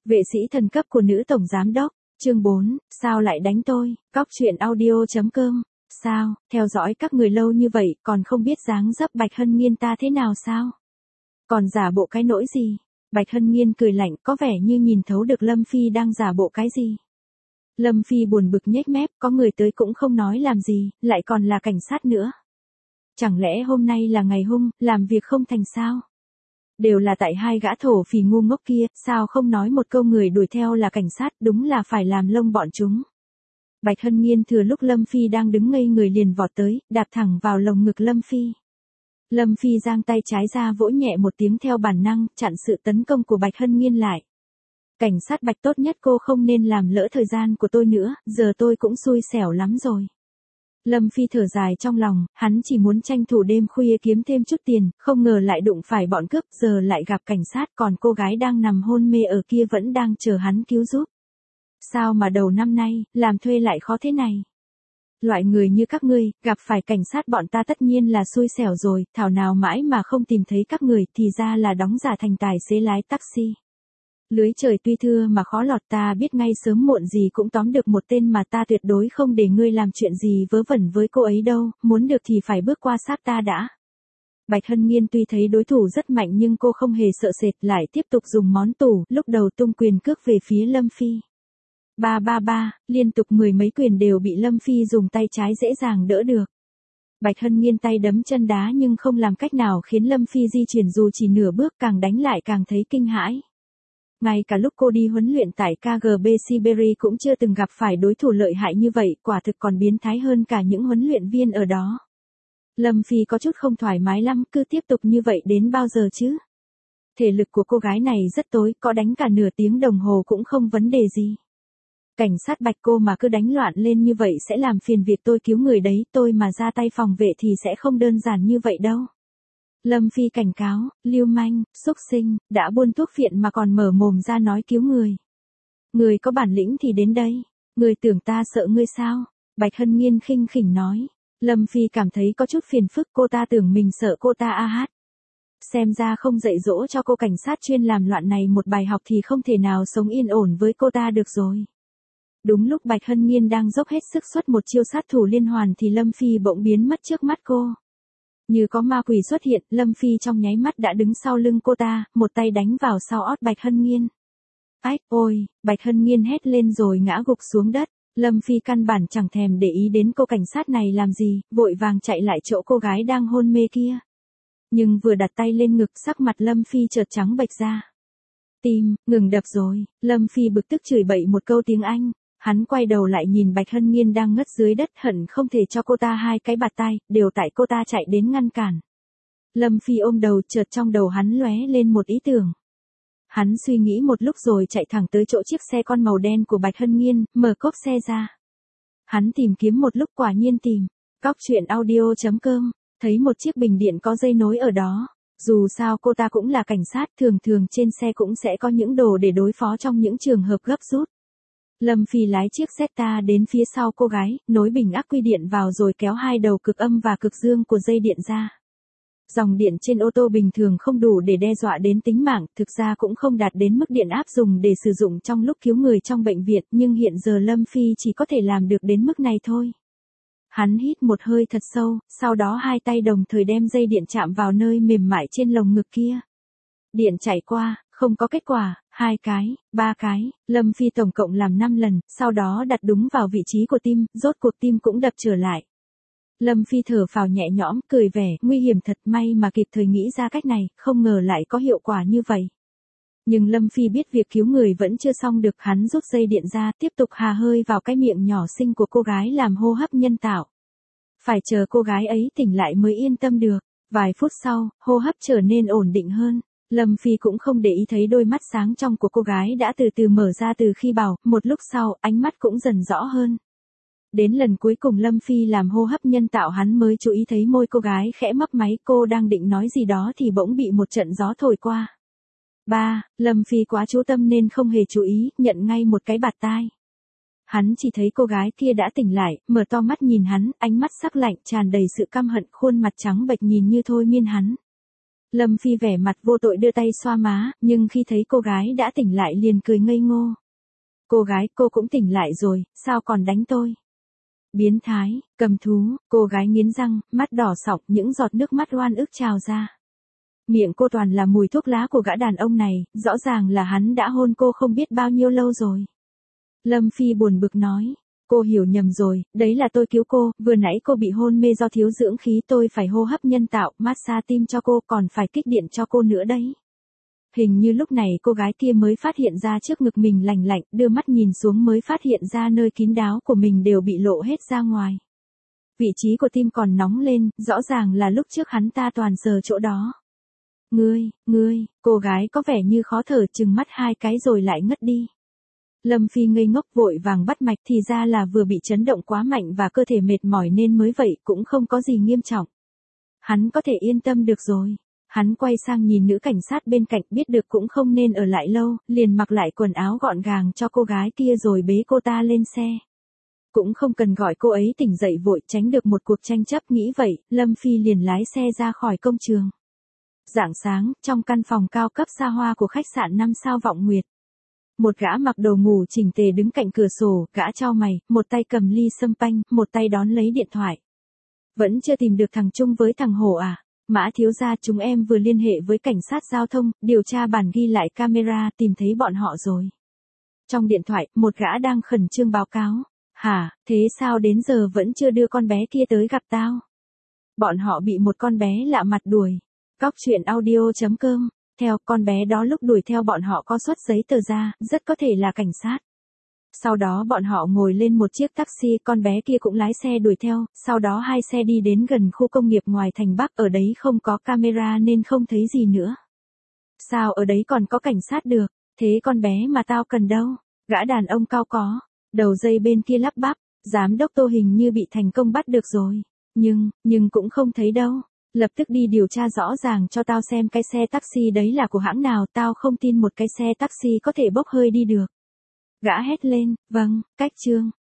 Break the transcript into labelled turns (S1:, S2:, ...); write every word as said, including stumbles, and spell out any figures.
S1: Vệ sĩ thần cấp của nữ tổng giám đốc, chương bốn, sao lại đánh tôi, cóc truyện audio.com, sao, theo dõi các người lâu như vậy còn không biết dáng dấp Bạch Hân Nhiên ta thế nào sao? Còn giả bộ cái nỗi gì? Bạch Hân Nhiên cười lạnh có vẻ như nhìn thấu được Lâm Phi đang giả bộ cái gì. Lâm Phi buồn bực nhếch mép, có người tới cũng không nói làm gì, lại còn là cảnh sát nữa. Chẳng lẽ hôm nay là ngày hung, làm việc không thành sao? Đều là tại hai gã thổ phỉ ngu ngốc kia, sao không nói một câu người đuổi theo là cảnh sát, đúng là phải làm lông bọn chúng. Bạch Hân Nhiên thừa lúc Lâm Phi đang đứng ngây người liền vọt tới, đạp thẳng vào lồng ngực Lâm Phi. Lâm Phi giang tay trái ra vỗ nhẹ một tiếng theo bản năng, chặn sự tấn công của Bạch Hân Nhiên lại. Cảnh sát Bạch tốt nhất cô không nên làm lỡ thời gian của tôi nữa, giờ tôi cũng xui xẻo lắm rồi. Lâm Phi thở dài trong lòng, hắn chỉ muốn tranh thủ đêm khuya kiếm thêm chút tiền, không ngờ lại đụng phải bọn cướp, giờ lại gặp cảnh sát, còn cô gái đang nằm hôn mê ở kia vẫn đang chờ hắn cứu giúp. Sao mà đầu năm nay, làm thuê lại khó thế này? Loại người như các ngươi, gặp phải cảnh sát bọn ta tất nhiên là xui xẻo rồi, thảo nào mãi mà không tìm thấy các người, thì ra là đóng giả thành tài xế lái taxi. Lưới trời tuy thưa mà khó lọt, ta biết ngay sớm muộn gì cũng tóm được một tên mà ta tuyệt đối không để ngươi làm chuyện gì vớ vẩn với cô ấy đâu, muốn được thì phải bước qua sát ta đã. Bạch Hân Nhiên tuy thấy đối thủ rất mạnh nhưng cô không hề sợ sệt, lại tiếp tục dùng món tủ, lúc đầu tung quyền cước về phía Lâm Phi. Ba ba ba, liên tục mười mấy quyền đều bị Lâm Phi dùng tay trái dễ dàng đỡ được. Bạch Hân Nhiên tay đấm chân đá nhưng không làm cách nào khiến Lâm Phi di chuyển dù chỉ nửa bước, càng đánh lại càng thấy kinh hãi. Ngay cả lúc cô đi huấn luyện tại ca giê bê Siberia cũng chưa từng gặp phải đối thủ lợi hại như vậy, quả thực còn biến thái hơn cả những huấn luyện viên ở đó. Lâm Phi có chút không thoải mái lắm, cứ tiếp tục như vậy đến bao giờ chứ? Thể lực của cô gái này rất tối, có đánh cả nửa tiếng đồng hồ cũng không vấn đề gì. Cảnh sát Bạch cô mà cứ đánh loạn lên như vậy sẽ làm phiền việc tôi cứu người đấy, tôi mà ra tay phòng vệ thì sẽ không đơn giản như vậy đâu. Lâm Phi cảnh cáo, lưu manh, xúc sinh, đã buôn thuốc phiện mà còn mở mồm ra nói cứu người. Người có bản lĩnh thì đến đây, người tưởng ta sợ ngươi sao? Bạch Hân Nhiên khinh khỉnh nói. Lâm Phi cảm thấy có chút phiền phức, cô ta tưởng mình sợ cô ta a hát. Xem ra không dạy dỗ cho cô cảnh sát chuyên làm loạn này một bài học thì không thể nào sống yên ổn với cô ta được rồi. Đúng lúc Bạch Hân Nhiên đang dốc hết sức xuất một chiêu sát thủ liên hoàn thì Lâm Phi bỗng biến mất trước mắt cô. Như có ma quỷ xuất hiện, Lâm Phi trong nháy mắt đã đứng sau lưng cô ta, một tay đánh vào sau ót Bạch Hân Nhiên. Ách, ôi, Bạch Hân Nhiên hét lên rồi ngã gục xuống đất. Lâm Phi căn bản chẳng thèm để ý đến cô cảnh sát này làm gì, vội vàng chạy lại chỗ cô gái đang hôn mê kia. Nhưng vừa đặt tay lên ngực, sắc mặt Lâm Phi chợt trắng bệch ra. Tim, ngừng đập rồi. Lâm Phi bực tức chửi bậy một câu tiếng Anh. Hắn quay đầu lại nhìn Bạch Hân Nhiên đang ngất dưới đất, hận không thể cho cô ta hai cái bạt tai, đều tại cô ta chạy đến ngăn cản. Lâm Phi ôm đầu, chợt trong đầu hắn lóe lên một ý tưởng. Hắn suy nghĩ một lúc rồi chạy thẳng tới chỗ chiếc xe con màu đen của Bạch Hân Nhiên, mở cốp xe ra. Hắn tìm kiếm một lúc quả nhiên tìm. Cóc truyện audio.com, thấy một chiếc bình điện có dây nối ở đó. Dù sao cô ta cũng là cảnh sát, thường thường trên xe cũng sẽ có những đồ để đối phó trong những trường hợp gấp rút. Lâm Phi lái chiếc Jetta đến phía sau cô gái, nối bình ắc quy điện vào rồi kéo hai đầu cực âm và cực dương của dây điện ra. Dòng điện trên ô tô bình thường không đủ để đe dọa đến tính mạng, thực ra cũng không đạt đến mức điện áp dùng để sử dụng trong lúc cứu người trong bệnh viện, nhưng hiện giờ Lâm Phi chỉ có thể làm được đến mức này thôi. Hắn hít một hơi thật sâu, sau đó hai tay đồng thời đem dây điện chạm vào nơi mềm mại trên lồng ngực kia. Điện chạy qua, không có kết quả, hai cái, ba cái, Lâm Phi tổng cộng làm năm lần, sau đó đặt đúng vào vị trí của tim, rốt cuộc tim cũng đập trở lại. Lâm Phi thở phào nhẹ nhõm, cười vẻ, nguy hiểm thật, may mà kịp thời nghĩ ra cách này, không ngờ lại có hiệu quả như vậy. Nhưng Lâm Phi biết việc cứu người vẫn chưa xong được, hắn rút dây điện ra, tiếp tục hà hơi vào cái miệng nhỏ xinh của cô gái làm hô hấp nhân tạo. Phải chờ cô gái ấy tỉnh lại mới yên tâm được. Vài phút sau, hô hấp trở nên ổn định hơn. Lâm Phi cũng không để ý thấy đôi mắt sáng trong của cô gái đã từ từ mở ra từ khi bảo, một lúc sau, ánh mắt cũng dần rõ hơn. Đến lần cuối cùng Lâm Phi làm hô hấp nhân tạo hắn mới chú ý thấy môi cô gái khẽ mấp máy, cô đang định nói gì đó thì bỗng bị một trận gió thổi qua. Ba, Lâm Phi quá chú tâm nên không hề chú ý, nhận ngay một cái bạt tai. Hắn chỉ thấy cô gái kia đã tỉnh lại, mở to mắt nhìn hắn, ánh mắt sắc lạnh tràn đầy sự căm hận, khuôn mặt trắng bệch nhìn như thôi miên hắn. Lâm Phi vẻ mặt vô tội đưa tay xoa má, nhưng khi thấy cô gái đã tỉnh lại liền cười ngây ngô. Cô gái, cô cũng tỉnh lại rồi, sao còn đánh tôi? Biến thái, cầm thú, cô gái nghiến răng, mắt đỏ sọc, những giọt nước mắt oan ức trào ra. Miệng cô toàn là mùi thuốc lá của gã đàn ông này, rõ ràng là hắn đã hôn cô không biết bao nhiêu lâu rồi. Lâm Phi buồn bực nói, cô hiểu nhầm rồi, đấy là tôi cứu cô, vừa nãy cô bị hôn mê do thiếu dưỡng khí, tôi phải hô hấp nhân tạo, massage tim cho cô, còn phải kích điện cho cô nữa đấy. Hình như lúc này cô gái kia mới phát hiện ra trước ngực mình lành lạnh, đưa mắt nhìn xuống mới phát hiện ra nơi kín đáo của mình đều bị lộ hết ra ngoài. Vị trí của tim còn nóng lên, rõ ràng là lúc trước hắn ta toàn sờ chỗ đó. Ngươi, ngươi, cô gái có vẻ như khó thở, chừng mắt hai cái rồi lại ngất đi. Lâm Phi ngây ngốc vội vàng bắt mạch, thì ra là vừa bị chấn động quá mạnh và cơ thể mệt mỏi nên mới vậy, cũng không có gì nghiêm trọng. Hắn có thể yên tâm được rồi. Hắn quay sang nhìn nữ cảnh sát bên cạnh, biết được cũng không nên ở lại lâu, liền mặc lại quần áo gọn gàng cho cô gái kia rồi bế cô ta lên xe. Cũng không cần gọi cô ấy tỉnh dậy vội, tránh được một cuộc tranh chấp, nghĩ vậy, Lâm Phi liền lái xe ra khỏi công trường. Rạng sáng, trong căn phòng cao cấp xa hoa của khách sạn năm sao Vọng Nguyệt. Một gã mặc đồ ngủ chỉnh tề đứng cạnh cửa sổ, gã chau mày, một tay cầm ly sâm panh, một tay đón lấy điện thoại. Vẫn chưa tìm được thằng Trung với thằng Hổ à? Mã thiếu gia, chúng em vừa liên hệ với cảnh sát giao thông, điều tra bản ghi lại camera, tìm thấy bọn họ rồi. Trong điện thoại, một gã đang khẩn trương báo cáo. Hả, thế sao đến giờ vẫn chưa đưa con bé kia tới gặp tao? Bọn họ bị một con bé lạ mặt đuổi. Cóc truyện audio chấm com. Theo, con bé đó lúc đuổi theo bọn họ có xuất giấy tờ ra, rất có thể là cảnh sát. Sau đó bọn họ ngồi lên một chiếc taxi, con bé kia cũng lái xe đuổi theo, sau đó hai xe đi đến gần khu công nghiệp ngoài thành Bắc, ở đấy không có camera nên không thấy gì nữa. Sao ở đấy còn có cảnh sát được, thế con bé mà tao cần đâu? Gã đàn ông cao có, đầu dây bên kia lắp bắp, giám đốc Tô hình như bị thành công bắt được rồi, nhưng, nhưng cũng không thấy đâu. Lập tức đi điều tra rõ ràng cho tao xem cái xe taxi đấy là của hãng nào, tao không tin một cái xe taxi có thể bốc hơi đi được. Gã hét lên, vâng, cách chương.